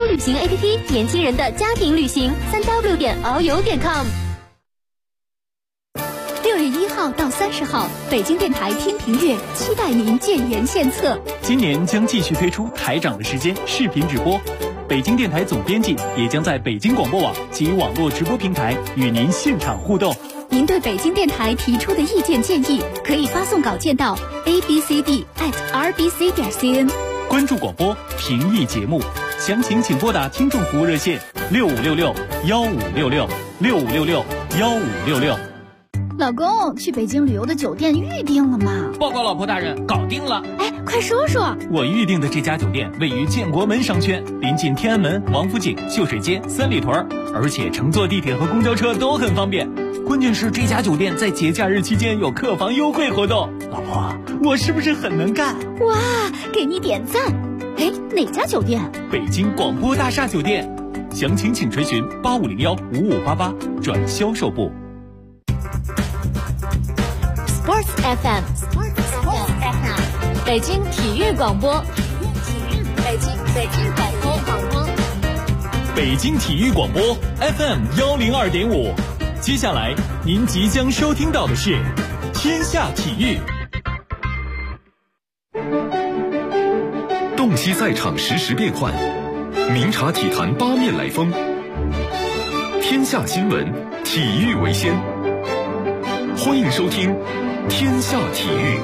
旅行 APP， 年轻人的家庭旅行，3w.遨游.com。6月1号到30号，北京电台天平月期待您建言献策。 今年将继续推出台长的时间视频直播，北京电台总编辑也将在北京广播网及网络直播平台与您现场互动。 您对北京电台提出的意见建议，可以发送稿件到 abcd@rbc.cn。 关注广播，评议节目，详情请拨打听众服务热线6566-1566，6566-1566。 老公，去北京旅游的酒店预定了吗？ 报告老婆大人，搞定了。 哎，快说说。 我预定的这家酒店位于建国门商圈，临近天安门、王府井、秀水街、三里屯，而且乘坐地铁和公交车都很方便。关键是这家酒店在节假日期间有客房优惠活动。老婆，我是不是很能干？ 哇，给你点赞。哎，哪家酒店？ 北京广播大厦酒店。详情请垂询8501-5588转销售部。 Sports FM， 北京体育广播，北京广播， 北京体育广播 FM102.5。接下来您即将收听到的是天下体育。 洞悉赛场实时变幻，明察体坛八面来风。天下新闻，体育为先。欢迎收听天下体育。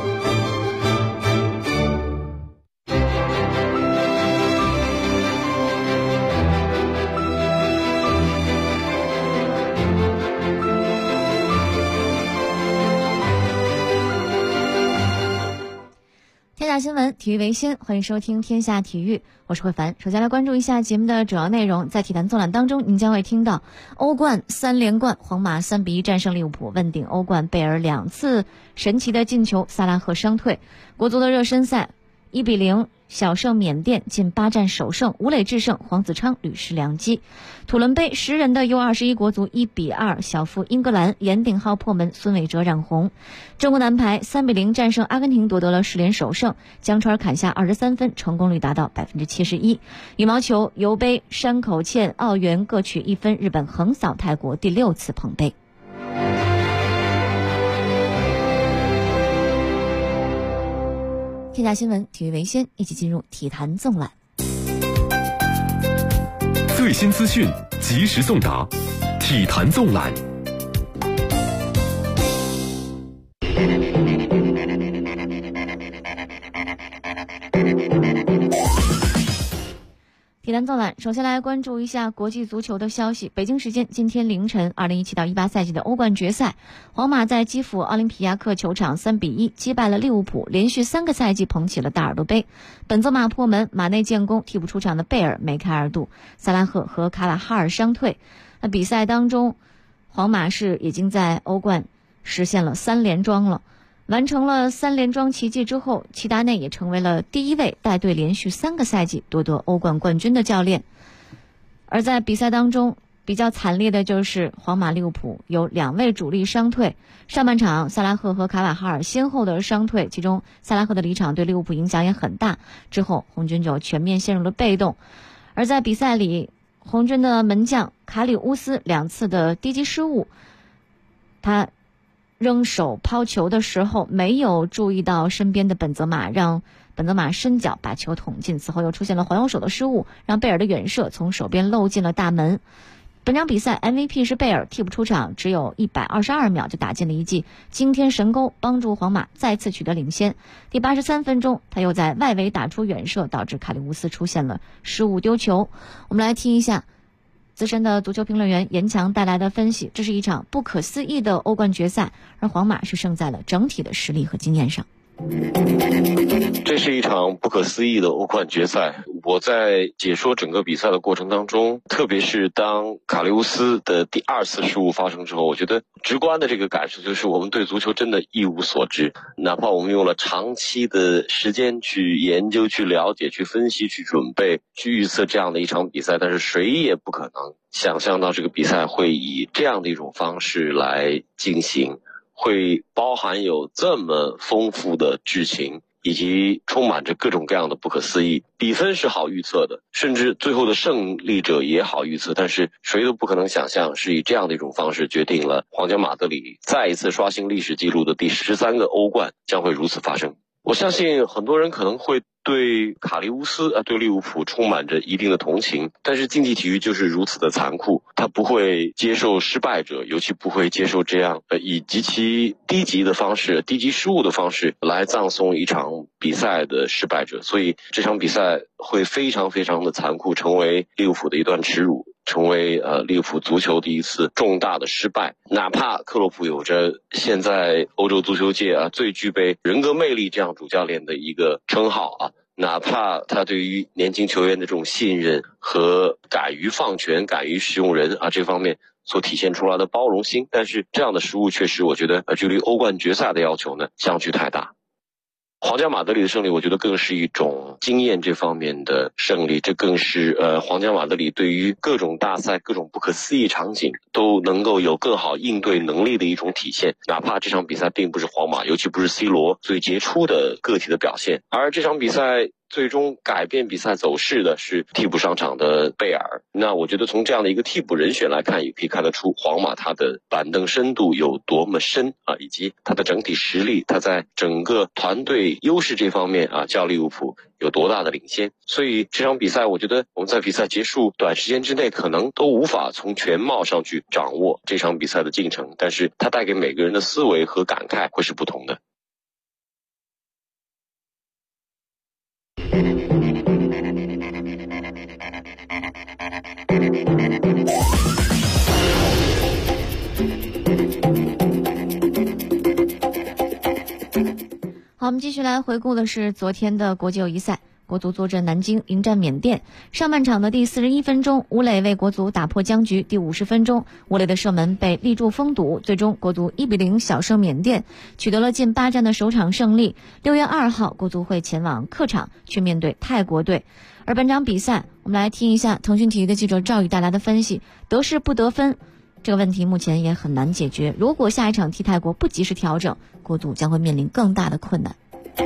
天下新闻，体育为先，欢迎收听天下体育，我是慧凡。首先来关注一下节目的主要内容。在体坛纵览当中，您将会听到欧冠3连冠，皇马3-1战胜利物浦，问鼎欧冠，贝尔2次神奇的进球，萨拉赫伤退。国足的热身赛1-0小胜缅甸，近8战首胜，吴磊制胜，黄子昌屡试良机。土伦杯10人的 U21 国足1-2小负英格兰，严鼎皓破门，孙伟哲染红。中国男排3-0战胜阿根廷，夺得了10连首胜，江川砍下23分，成功率达到71%。羽毛球尤杯山口茜、奥原各取1分，日本横扫泰国，第6次捧杯。天下新闻，体育为先，一起进入体坛纵览。 最新资讯，及时送达，体坛纵览。 体坛纵览，首先来关注一下国际足球的消息。北京时间今天凌晨，2017-18赛季的欧冠决赛，皇马在基辅奥林匹亚克球场3-1击败了利物浦，连续3个赛季捧起了大耳朵杯。本泽马破门，马内建功，替补出场的贝尔梅开二度，萨拉赫和卡瓦哈尔伤退。那比赛当中，皇马是已经在欧冠实现了3连庄了。完成了3连庄奇迹之后，齐达内也成为了第一位带队连续3个赛季夺得欧冠冠军的教练。而在比赛当中比较惨烈的就是皇马利物浦有2位主力伤退，上半场萨拉赫和卡瓦哈尔先后的伤退，其中萨拉赫的离场对利物浦影响也很大，之后红军就全面陷入了被动。而在比赛里，红军的门将卡里乌斯2次的低级失误，他扔手抛球的时候没有注意到身边的本泽马，让本泽马伸脚把球捅进，此后又出现了还右手的失误，让贝尔的远射从手边漏进了大门。本场比赛 MVP 是贝尔，替补出场只有122秒就打进了一记惊天神钩，帮助皇马再次取得领先。第83分钟，他又在外围打出远射，导致卡里乌斯出现了失误丢球。我们来听一下资深的足球评论员严强带来的分析，这是一场不可思议的欧冠决赛，而皇马是胜在了整体的实力和经验上。 这是一场不可思议的欧冠决赛。我在解说整个比赛的过程当中，特别是当卡利乌斯的第2次失误发生之后，我觉得直观的这个感受就是我们对足球真的一无所知。哪怕我们用了长期的时间去研究、去了解、去分析、去准备、去预测这样的一场比赛，但是谁也不可能想象到这个比赛会以这样的一种方式来进行，会包含有这么丰富的剧情， 以及充满着各种各样的不可思议。比分是好预测的，甚至最后的胜利者也好预测，但是谁都不可能想象是以这样的一种方式决定了皇家马德里再一次刷新历史纪录的第13个欧冠将会如此发生。我相信很多人可能会对卡利乌斯对利物浦充满着一定的同情，但是竞技体育就是如此的残酷，他不会接受失败者，尤其不会接受这样以极其低级的方式、低级失误的方式来葬送一场比赛的失败者，所以这场比赛会非常非常的残酷，成为利物浦的一段耻辱，成为利物浦足球的一次重大的失败。哪怕克洛普有着现在欧洲足球界最具备人格魅力这样主教练的一个称号哪怕他对于年轻球员的这种信任和敢于放权、敢于使用人这方面所体现出来的包容心，但是这样的失误确实我觉得距离欧冠决赛的要求呢相距太大。皇家马德里的胜利我觉得更是一种经验这方面的胜利，这更是皇家马德里对于各种大赛、各种不可思议场景都能够有更好应对能力的一种体现，哪怕这场比赛并不是皇马，尤其不是 C 罗最杰出的个体的表现，而这场比赛最终改变比赛走势的是替补上场的贝尔。那我觉得从这样的一个替补人选来看，也可以看得出皇马他的板凳深度有多么深以及他的整体实力，他在整个团队优势这方面较利物浦有多大的领先。所以这场比赛我觉得我们在比赛结束短时间之内可能都无法从全貌上去掌握这场比赛的进程，但是它带给每个人的思维和感慨会是不同的。 好，我们继续来回顾的是昨天的国际友谊赛。国足坐镇南京迎战缅甸，上半场的第41分钟，吴磊为国足打破僵局。第50分钟，吴磊的射门被立柱封堵，最终国足1-0小胜缅甸，取得了近8战的首场胜利。6月2号，国足会前往客场去面对泰国队。而本场比赛，我们来听一下腾讯体育的记者赵宇带来的分析。得势不得分这个问题目前也很难解决，如果下一场踢泰国不及时调整，国足将会面临更大的困难。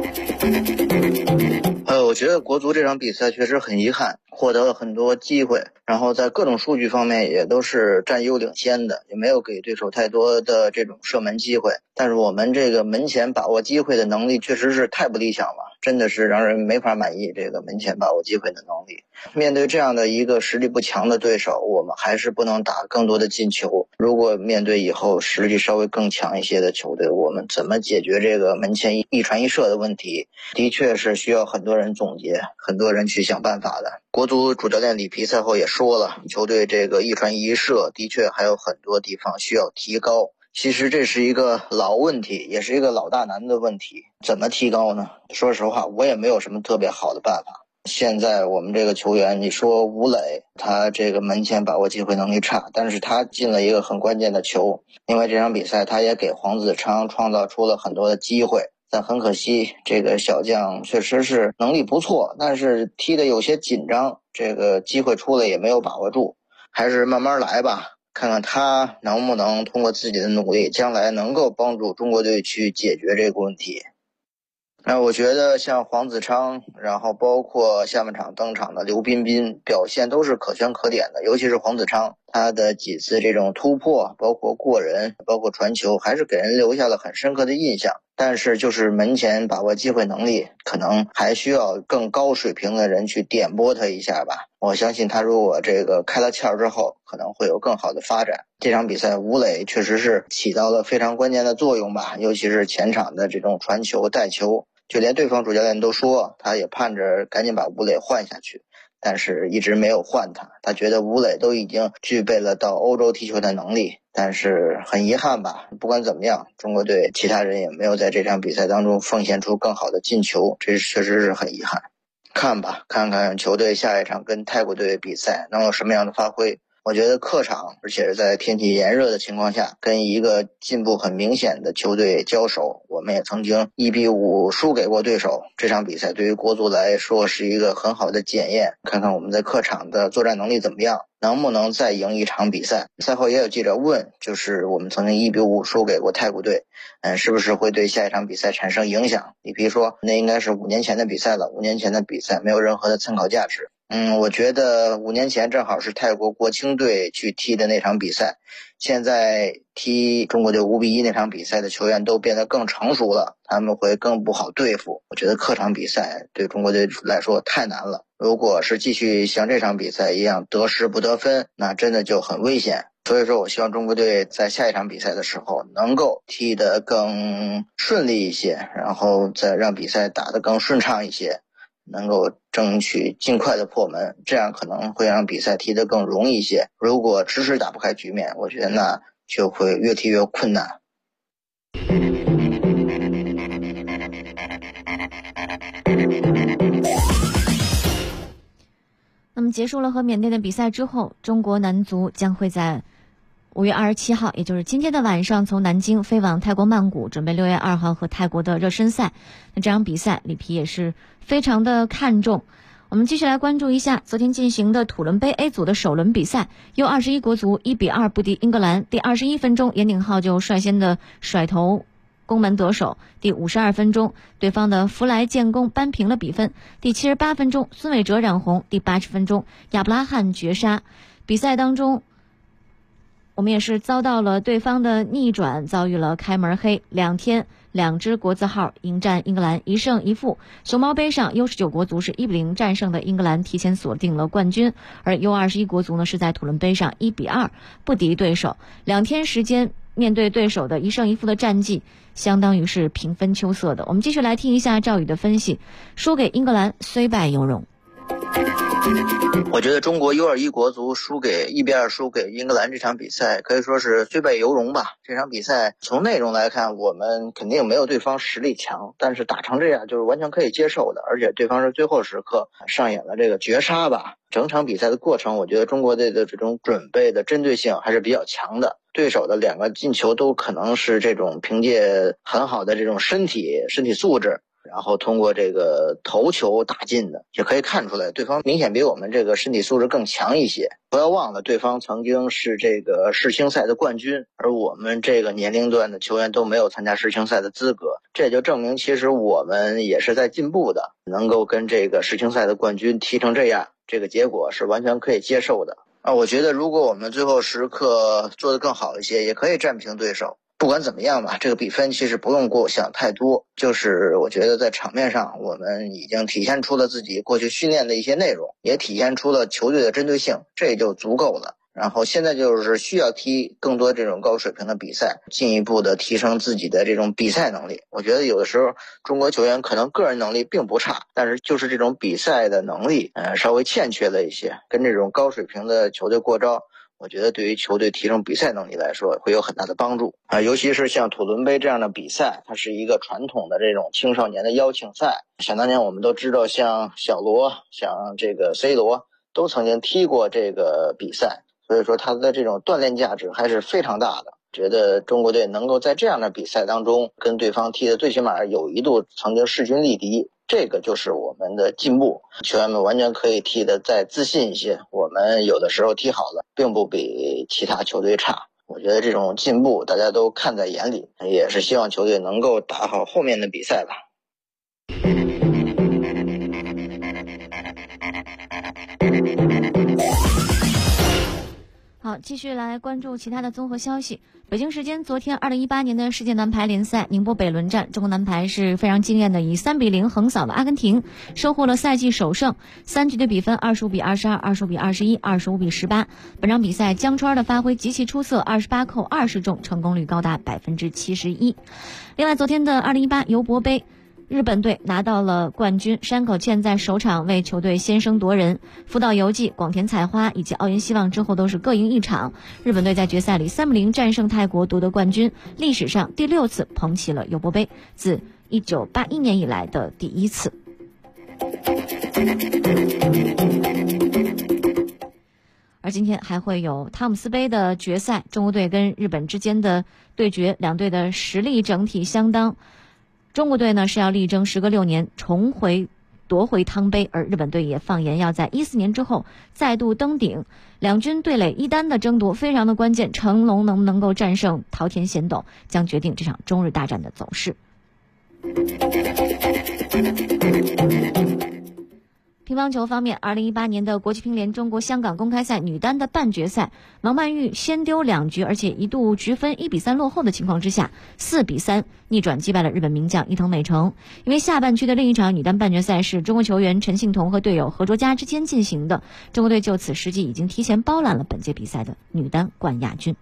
我觉得国足这场比赛确实很遗憾，获得了很多机会，然后在各种数据方面也都是占优领先的，也没有给对手太多的这种射门机会。但是我们这个门前把握机会的能力确实是太不理想了，真的是让人没法满意这个门前把握机会的能力。面对这样的一个实力不强的对手，我们还是不能打更多的进球。如果面对以后实力稍微更强一些的球队，我们怎么解决这个门前一传一射的问题，的确是需要很多人总结，很多人去想办法的。国足主教练里皮赛后也说了，球队这个一传一射的确还有很多地方需要提高。其实这是一个老问题，也是一个老大难的问题。怎么提高呢？说实话，我也没有什么特别好的办法。现在我们这个球员，你说吴磊，他这个门前把握机会能力差，但是他进了一个很关键的球。因为这场比赛他也给黄子昌创造出了很多的机会，但很可惜这个小将确实是能力不错，但是踢得有些紧张，这个机会出来也没有把握住。还是慢慢来吧，看看他能不能通过自己的努力，将来能够帮助中国队去解决这个问题。那我觉得像黄子昌，然后包括下半场登场的刘彬彬，表现都是可圈可点的。尤其是黄子昌，他的几次这种突破，包括过人，包括传球，还是给人留下了很深刻的印象。但是就是门前把握机会能力，可能还需要更高水平的人去点拨他一下吧。我相信他如果这个开了窍之后，可能会有更好的发展。这场比赛吴磊确实是起到了非常关键的作用吧，尤其是前场的这种传球带球，就连对方主教练都说他也盼着赶紧把吴磊换下去，但是一直没有换他。他觉得吴磊都已经具备了到欧洲踢球的能力，但是很遗憾吧，不管怎么样，中国队其他人也没有在这场比赛当中奉献出更好的进球，这确实是很遗憾。看吧，看看球队下一场跟泰国队比赛能有什么样的发挥。 我觉得客场，而且是在天气炎热的情况下，跟一个进步很明显的球队交手，我们也曾经1-5输给过对手。这场比赛对于国足来说是一个很好的检验，看看我们在客场的作战能力怎么样，能不能再赢一场比赛。赛后也有记者问，就是我们曾经1-5输给过太古队，是不是会对下一场比赛产生影响？李皮说，那应该是5年前的比赛了，5年前的比赛没有任何的参考价值。我觉得5年前正好是泰国国青队去踢的那场比赛，现在踢中国队5-1那场比赛的球员都变得更成熟了，他们会更不好对付。我觉得客场比赛对中国队来说太难了，如果是继续像这场比赛一样得失不得分，那真的就很危险。所以说我希望中国队在下一场比赛的时候能够踢得更顺利一些，然后再让比赛打得更顺畅一些，能够争取尽快的破门，这样可能会让比赛踢得更容易一些。如果迟迟打不开局面，我觉得那就会越踢越困难。 那么结束了和缅甸的比赛之后，中国男足将会在5月27号，也就是今天的晚上，从南京飞往泰国曼谷，准备6月2号和泰国的热身赛。那这场比赛里皮也是非常的看重。我们继续来关注一下昨天进行的土伦杯 A 组的首轮比赛，U21国足1-2不敌英格兰。第21分钟，严鼎皓就率先的甩头攻门得手。第52分钟，对方的弗莱建功扳平了比分。第78分钟，孙伟哲染红。第80分钟，亚布拉罕绝杀。比赛当中，我们也是遭到了对方的逆转，遭遇了开门黑。2天2支国字号迎战英格兰，1胜1负。熊猫杯上 U19 国足是1-0战胜的英格兰，提前锁定了冠军。而 U21 国足呢是在土伦杯上1-2不敌对手。2天时间面对对手的1胜1负的战绩，相当于是平分秋色的。我们继续来听一下赵宇的分析，输给英格兰虽败犹荣。 我觉得中国 U21 国足1-2输给英格兰这场比赛可以说是虽败犹荣吧。这场比赛从内容来看，我们肯定没有对方实力强，但是打成这样就是完全可以接受的，而且对方是最后时刻上演了这个绝杀吧。整场比赛的过程，我觉得中国队的这种准备的针对性还是比较强的，对手的2个进球都可能是这种凭借很好的这种身体素质，然后通过这个头球打进的，也可以看出来对方明显比我们这个身体素质更强一些。不要忘了，对方曾经是这个世青赛的冠军，而我们这个年龄段的球员都没有参加世青赛的资格，这也就证明其实我们也是在进步的，能够跟这个世青赛的冠军踢成这样，这个结果是完全可以接受的。我觉得如果我们最后时刻做得更好一些，也可以战平对手。不管怎么样吧，这个比分其实不用过想太多，就是我觉得在场面上我们已经体现出了自己过去训练的一些内容，也体现出了球队的针对性，这也就足够了。然后现在就是需要踢更多这种高水平的比赛，进一步的提升自己的这种比赛能力。我觉得有的时候中国球员可能个人能力并不差，但是就是这种比赛的能力稍微欠缺了一些，跟这种高水平的球队过招，我觉得对于球队提升比赛能力来说会有很大的帮助尤其是像土伦杯这样的比赛，它是一个传统的这种青少年的邀请赛。想当年我们都知道，像小罗，像这个 C 罗都曾经踢过这个比赛，所以说它的这种锻炼价值还是非常大的。觉得中国队能够在这样的比赛当中跟对方踢的最起码有一度曾经势均力敌，这个就是我们的进步。球员们完全可以踢得再自信一些，我们有的时候踢好了并不比其他球队差。我觉得这种进步大家都看在眼里，也是希望球队能够打好后面的比赛吧。 好，继续来关注其他的综合消息。北京时间昨天2018年的世界男排联赛宁波北仑站，中国男排是非常惊艳的以3-0横扫了阿根廷，收获了赛季首胜。3局的比分25-22、25-21、25-18。本场比赛江川的发挥极其出色，28扣20中，成功率高达71%。另外，昨天的2018尤伯杯，日本队拿到了冠军，山口茜在首场为球队先声夺人，福岛由纪、广田彩花以及奥原希望之后都是各赢一场。日本队在决赛里3-0战胜泰国夺得冠军，历史上第6次捧起了尤伯杯，自1981年以来的第1次。而而今天还会有汤姆斯杯的决赛，中国队跟日本之间的对决，两队的实力整体相当。中国队呢是要力争时隔6年夺回汤杯，而日本队也放言要在14年之后再度登顶。两军对垒一单的争夺非常的关键，成龙能不能够战胜桃田贤斗，将决定这场中日大战的走势。乒乓球方面，2018年的国际乒联中国香港公开赛女单的半决赛，王曼玉先丢2局，而且一度局分1-3落后的情况之下，4-3逆转击败了日本名将伊藤美诚。因为下半区的另一场女单半决赛是中国球员陈幸同和队友何卓佳之间进行的，中国队就此实际已经提前包揽了本届比赛的女单冠亚军。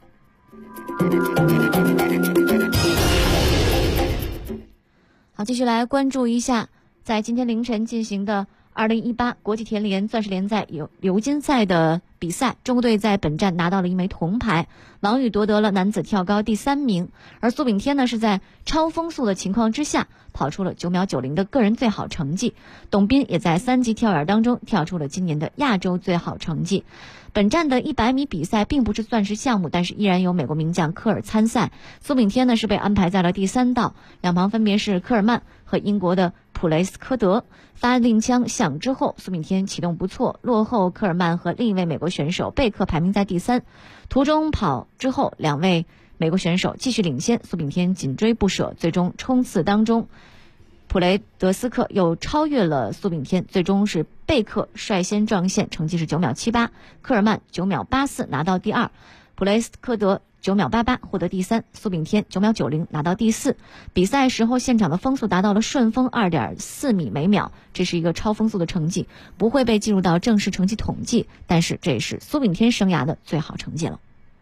好，继续来关注一下在今天凌晨进行的2018国际田联钻石联赛鎏金赛的比赛，中国队在本站拿到了1枚铜牌，王宇夺得了男子跳高第3名，而苏炳添呢是在超风速的情况之下跑出了9秒90的个人最好成绩，董彬也在3级跳远当中跳出了今年的亚洲最好成绩。本站的100米比赛并不是钻石项目，但是依然有美国名将科尔参赛，苏炳添呢是被安排在了第3道，两旁分别是科尔曼和英国的普雷斯科德。发令枪响之后，苏炳添启动不错，落后科尔曼和另一位美国选手贝克排名在第3。途中跑之后，两位美国选手继续领先，苏炳添紧追不舍，最终冲刺当中，普雷德斯克又超越了苏炳添，最终是贝克率先撞线，成绩是9秒78，科尔曼9秒84拿到第2，普雷斯科德9秒88获得第3，苏炳添9秒90拿到第4。比赛时候现场的风速达到了顺风2.4米每秒，这是一个超风速的成绩，不会被计入到正式成绩统计，但是这也是苏炳添生涯的最好成绩了。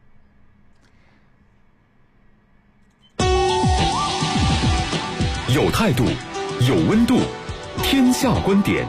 有态度，有温度，天下观点。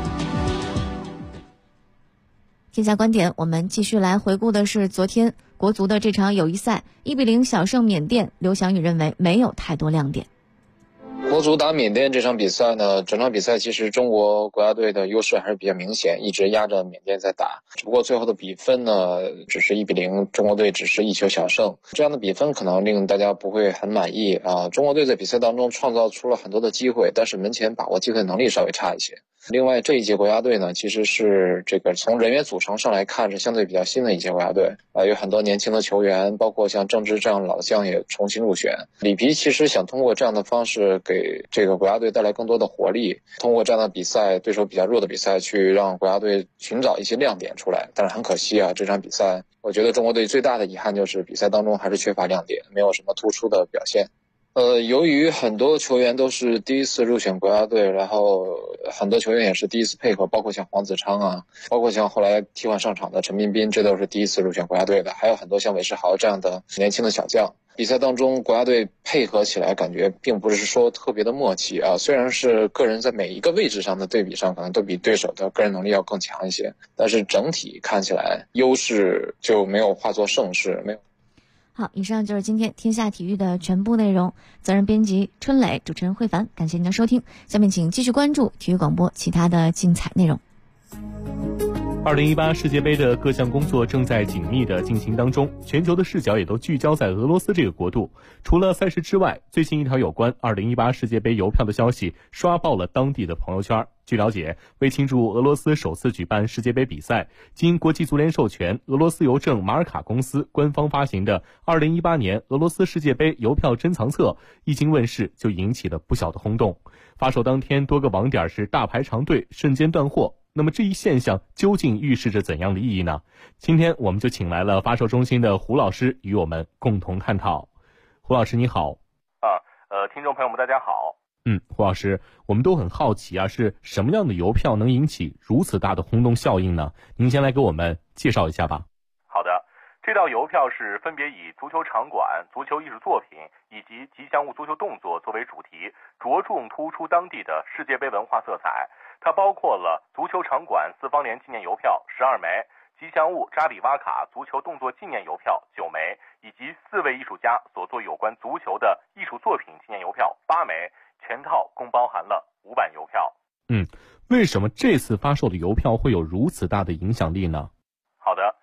天下观点，我们继续来回顾的是昨天国足的这场友谊赛，1-0小胜缅甸。刘翔宇认为没有太多亮点。 国足打缅甸这场比赛呢，整场比赛其实中国国家队的优势还是比较明显，一直压着缅甸在打。只不过最后的比分呢，只是1-0，中国队只是1球小胜。这样的比分可能令大家不会很满意啊。中国队在比赛当中创造出了很多的机会，但是门前把握机会能力稍微差一些。另外这一届国家队呢，其实是这个从人员组成上来看是相对比较新的一届国家队有很多年轻的球员，包括像郑智这样老将也重新入选。里皮其实想通过这样的方式给这个国家队带来更多的活力，通过这样的比赛，对手比较弱的比赛去让国家队寻找一些亮点出来。但是很可惜啊，这场比赛我觉得中国队最大的遗憾就是比赛当中还是缺乏亮点，没有什么突出的表现。由于很多球员都是第一次入选国家队，然后很多球员也是第一次配合，包括像黄子昌啊，包括像后来替换上场的陈彬彬，这都是第一次入选国家队的，还有很多像韦世豪这样的年轻的小将。比赛当中国家队配合起来感觉并不是说特别的默契啊，虽然是个人在每一个位置上的对比上可能都比对手的个人能力要更强一些，但是整体看起来优势就没有化作胜势，没有。 好，以上就是今天天下体育的全部内容。责任编辑春磊，主持人慧凡，感谢您的收听。下面请继续关注体育广播其他的精彩内容。 2018世界杯的各项工作正在紧密的进行当中，全球的视角也都聚焦在俄罗斯这个国度。除了赛事之外，最近一条有关2018世界杯邮票的消息刷爆了当地的朋友圈。据了解，为庆祝俄罗斯首次举办世界杯比赛，经国际足联授权，俄罗斯邮政马尔卡公司官方发行的2018年俄罗斯世界杯邮票珍藏册一经问世，就引起了不小的轰动。发售当天，多个网点是大排长队，瞬间断货。那么这一现象究竟预示着怎样的意义呢？今天我们就请来了发售中心的胡老师与我们共同探讨。胡老师你好。 听众朋友们大家好。 胡老师，我们都很好奇啊，是什么样的邮票能引起如此大的轰动效应呢？您先来给我们介绍一下吧。 好的，这道邮票是分别以足球场馆、足球艺术作品以及吉祥物足球动作作为主题，着重突出当地的世界杯文化色彩。它包括了足球场馆四方联纪念邮票12枚，吉祥物扎里瓦卡足球动作纪念邮票9枚，以及4位艺术家所做有关足球的艺术作品纪念邮票8枚，全套共包含了5版邮票。 为什么这次发售的邮票会有如此大的影响力呢？ 好的，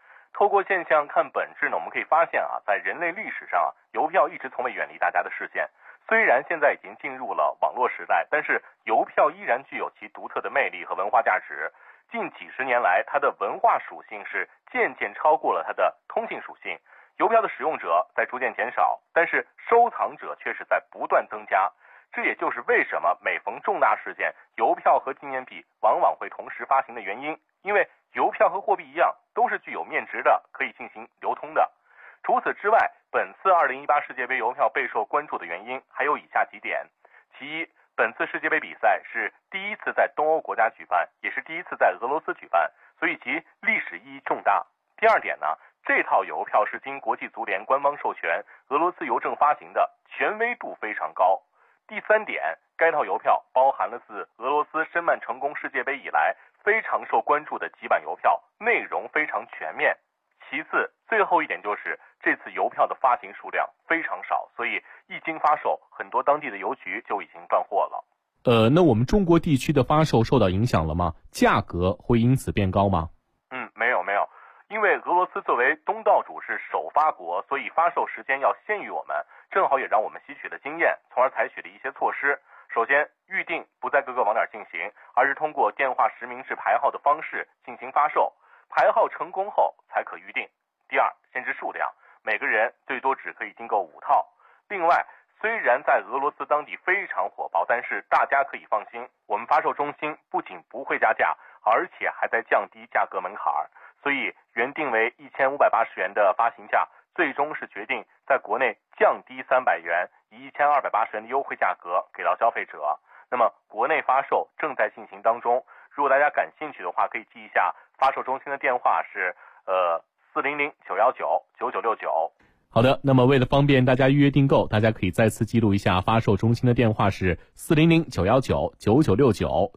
透过现象看本质呢，我们可以发现在人类历史上邮票一直从未远离大家的视线。虽然现在已经进入了网络时代，但是邮票依然具有其独特的魅力和文化价值。近几十年来，它的文化属性是渐渐超过了它的通信属性。邮票的使用者在逐渐减少，但是收藏者却是在不断增加。这也就是为什么每逢重大事件，邮票和纪念币往往会同时发行的原因。因为邮票和货币一样，都是具有面值的，可以进行流通的。除此之外，本次2018世界杯邮票备受关注的原因还有以下几点。其一，本次世界杯比赛是第一次在东欧国家举办，也是第一次在俄罗斯举办，所以其历史意义重大。第二点呢，这套邮票是经国际足联官方授权，俄罗斯邮政发行的，权威度非常高。第三点，该套邮票包含了自俄罗斯申办成功世界杯以来非常受关注的几版邮票，内容非常全面。其次，最后一点就是这次邮票的发行数量非常少，所以一经发售，很多当地的邮局就已经断货了。 那我们中国地区的发售受到影响了吗？价格会因此变高吗？ 没有，因为俄罗斯作为东道主是首发国，所以发售时间要先于我们，正好也让我们吸取了经验，从而采取了一些措施。首先，预订不在各个网点进行，而是通过电话实名制排号的方式进行发售，排号成功后才可预订。第二，限制数量，每个人最多只可以订购5套。另外，虽然在俄罗斯当地非常火爆，但是大家可以放心，我们发售中心不仅不会加价，而且还在降低价格门槛，所以原定为1580元的发行价，最终是决定在国内降低300元，以1280元的优惠价格给到消费者。那么国内发售正在进行当中，如果大家感兴趣的话，可以记一下发售中心的电话是400-919-9969。 好的，那么为了方便大家预约订购，大家可以再次记录一下发售中心的电话是400-919-9969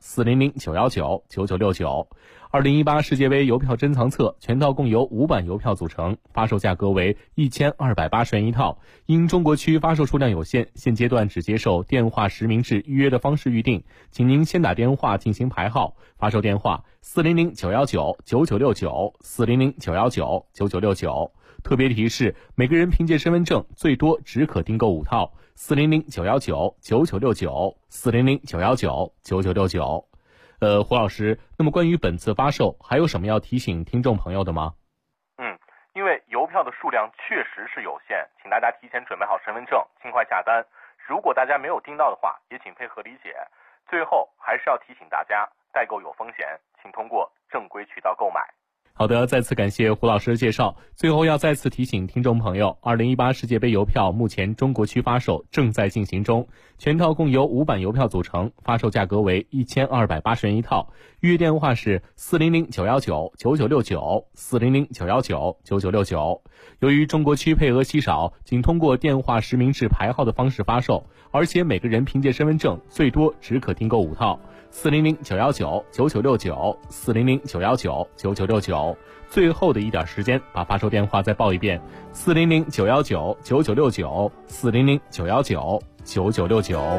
400-919-9969。2018世界杯邮票珍藏册全套共由5版邮票组成，发售价格为1280元一套。因中国区发售数量有限，现阶段只接受电话实名制预约的方式预订，请您先打电话进行排号，发售电话400-919-9969 400-919-9969。特别提示，每个人凭借身份证最多只可订购5套。400-919-9969 400-919-9969。胡老师，那么关于本次发售还有什么要提醒听众朋友的吗？ 因为邮票的数量确实是有限，请大家提前准备好身份证，尽快下单。如果大家没有订到的话，也请配合理解。最后还是要提醒大家，代购有风险，请通过正规渠道购买。 好的，再次感谢胡老师的介绍。最后要再次提醒听众朋友，2018世界杯邮票目前中国区发售正在进行中，全套共由5版邮票组成，发售价格为1280元一套。预约电话是400-919-9969 400-919-9969。由于中国区配额稀少，仅通过电话实名制排号的方式发售，而且每个人凭借身份证最多只可订购5套。400-919-9969 400-919-9969。最后的一点时间，把发售电话再报一遍：400-919-9969 400-919-9969。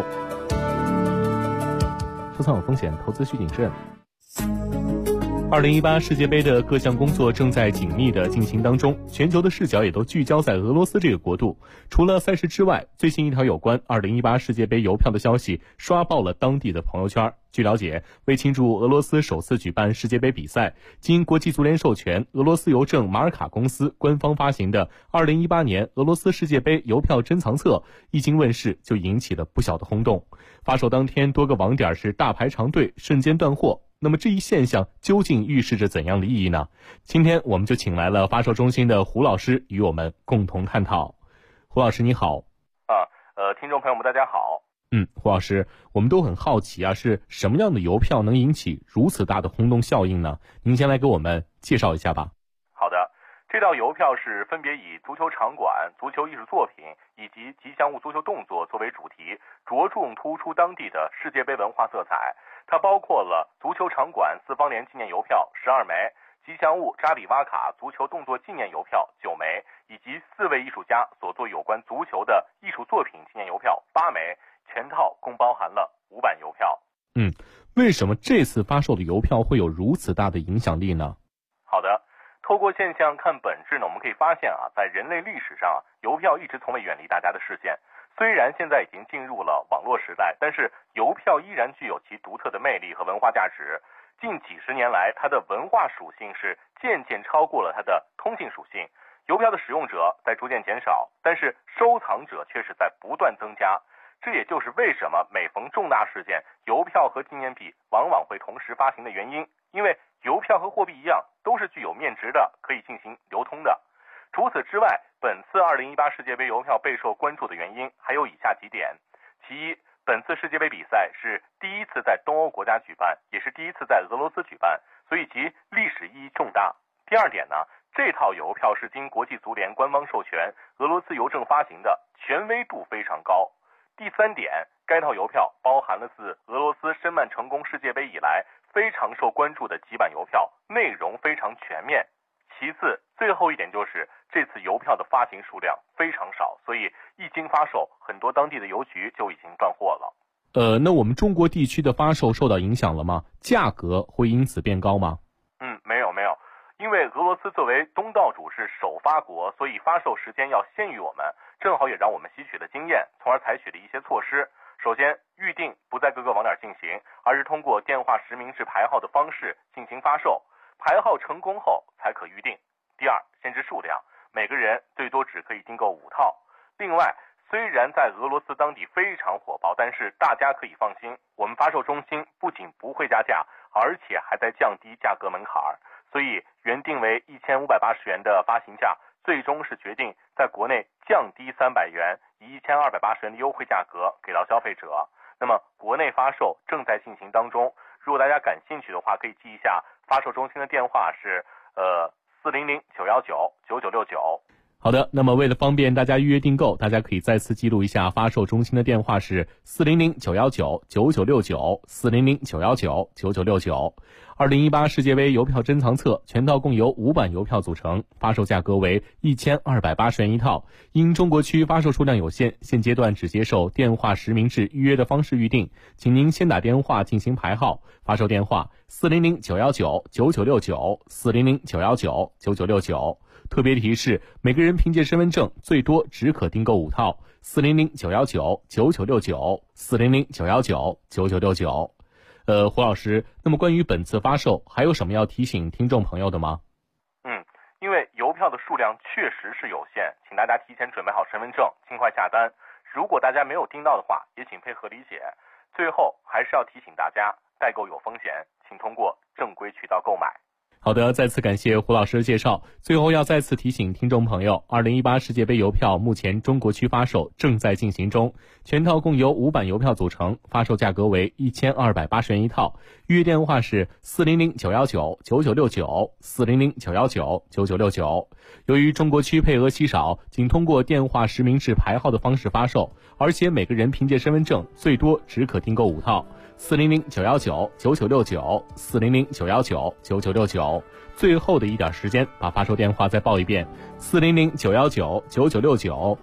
收藏有风险，投资需谨慎。2018世界杯的各项工作正在紧密的进行当中，全球的视角也都聚焦在俄罗斯这个国度。除了赛事之外，最新一条有关2018世界杯邮票的消息刷爆了当地的朋友圈。据了解，为庆祝俄罗斯首次举办世界杯比赛，经国际足联授权，俄罗斯邮政马尔卡公司官方发行的2018年俄罗斯世界杯邮票珍藏册一经问世就引起了不小的轰动。发售当天，多个网点是大排长队，瞬间断货。那么这一现象究竟预示着怎样的意义呢？今天我们就请来了发售中心的胡老师与我们共同探讨。胡老师你好。 听众朋友们大家好。 胡老师，我们都很好奇是什么样的邮票能引起如此大的轰动效应呢？您先来给我们介绍一下吧。 好的，这套邮票是分别以足球场馆、足球艺术作品以及吉祥物足球动作作为主题，着重突出当地的世界杯文化色彩。它包括了足球场馆4方联纪念邮票12枚，吉祥物扎里瓦卡足球动作纪念邮票9枚，以及4位艺术家所做有关足球的艺术作品纪念邮票8枚，全套共包含了5版邮票。 为什么这次发售的邮票会有如此大的影响力呢？ 好的， 透过现象看本质呢，我们可以发现在人类历史上邮票一直从未远离大家的视线。虽然现在已经进入了网络时代，但是邮票依然具有其独特的魅力和文化价值。近几十年来，它的文化属性是渐渐超过了它的通信属性。邮票的使用者在逐渐减少，但是收藏者却是在不断增加。这也就是为什么每逢重大事件，邮票和纪念币往往会同时发行的原因。因为邮票和货币一样，都是具有面值的，可以进行流通的。除此之外，本次2018世界杯邮票备受关注的原因还有以下几点。其一，本次世界杯比赛是第一次在东欧国家举办，也是第一次在俄罗斯举办，所以其历史意义重大。第二点呢，这套邮票是经国际足联官方授权，俄罗斯邮政发行的，权威度非常高。第三点，该套邮票包含了自俄罗斯申办成功世界杯以来非常受关注的几版邮票，内容非常全面。其次，最后一点就是这次邮票的发行数量非常少，所以一经发售，很多当地的邮局就已经断货了。 那我们中国地区的发售受到影响了吗？价格会因此变高吗？ 没有，因为俄罗斯作为东道主是首发国，所以发售时间要先于我们，正好也让我们吸取了经验，从而采取了一些措施。首先，预定不在各个网点进行，而是通过电话实名制排号的方式进行发售，排号成功后才可预定。第二，限制数量，每个人最多只可以订购5套。另外，虽然在俄罗斯当地非常火爆，但是大家可以放心，我们发售中心不仅不会加价，而且还在降低价格门槛，所以原定为1580元的发行价，最终是决定在国内降低300元，以1280元的优惠价格给到消费者。那么国内发售正在进行当中，如果大家感兴趣的话，可以记一下发售中心的电话是400-919-9969。 好的，那么为了方便大家预约订购，大家可以再次记录一下发售中心的电话是400-919-9969 400-919-9969。2018世界杯邮票珍藏册全套共由5版邮票组成，发售价格为1280元一套。因中国区发售数量有限，现阶段只接受电话实名制预约的方式预定，请您先打电话进行排号，发售电话400-919-9969 400-919-9969。特别提示，每个人凭借身份证最多只可订购5套。400-919-9969 400-919-9969。胡老师，那么关于本次发售还有什么要提醒听众朋友的吗？ 因为邮票的数量确实是有限，请大家提前准备好身份证，尽快下单。如果大家没有订到的话，也请配合理解。最后还是要提醒大家，代购有风险，请通过正规渠道购买。 好的，再次感谢胡老师的介绍。最后要再次提醒听众朋友，2018世界杯邮票目前中国区发售正在进行中，全套共由5版邮票组成，发售价格为1280元一套。预约电话是400-919-9969 400-919-9969。由于中国区配额稀少，仅通过电话实名制排号的方式发售，而且每个人凭借身份证最多只可订购5套。400-919-9969 400-919-9969。最后的一点时间，把发售电话再报一遍：400-919-9969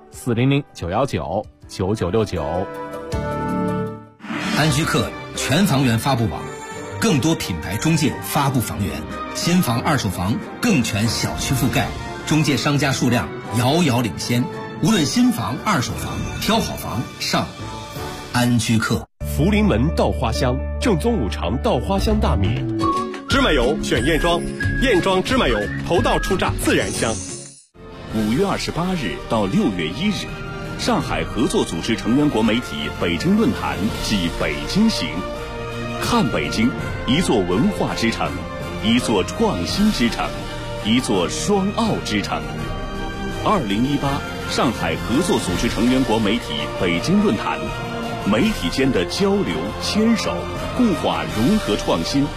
400-919-9969。 安居客全房源发布网，更多品牌中介发布房源，新房二手房更全小区覆盖，中介商家数量遥遥领先。无论新房二手房，挑好房上安居客。 福临门稻花香，正宗五常稻花香大米。芝麻油选燕庄，燕庄芝麻油头道出榨自然香。 5月28日到6月1日，上海合作组织成员国媒体北京论坛暨北京行。看北京，一座文化之城，一座创新之城，一座双奥之城。2018上海合作组织成员国媒体北京论坛，媒体间的交流牵手，固化融合创新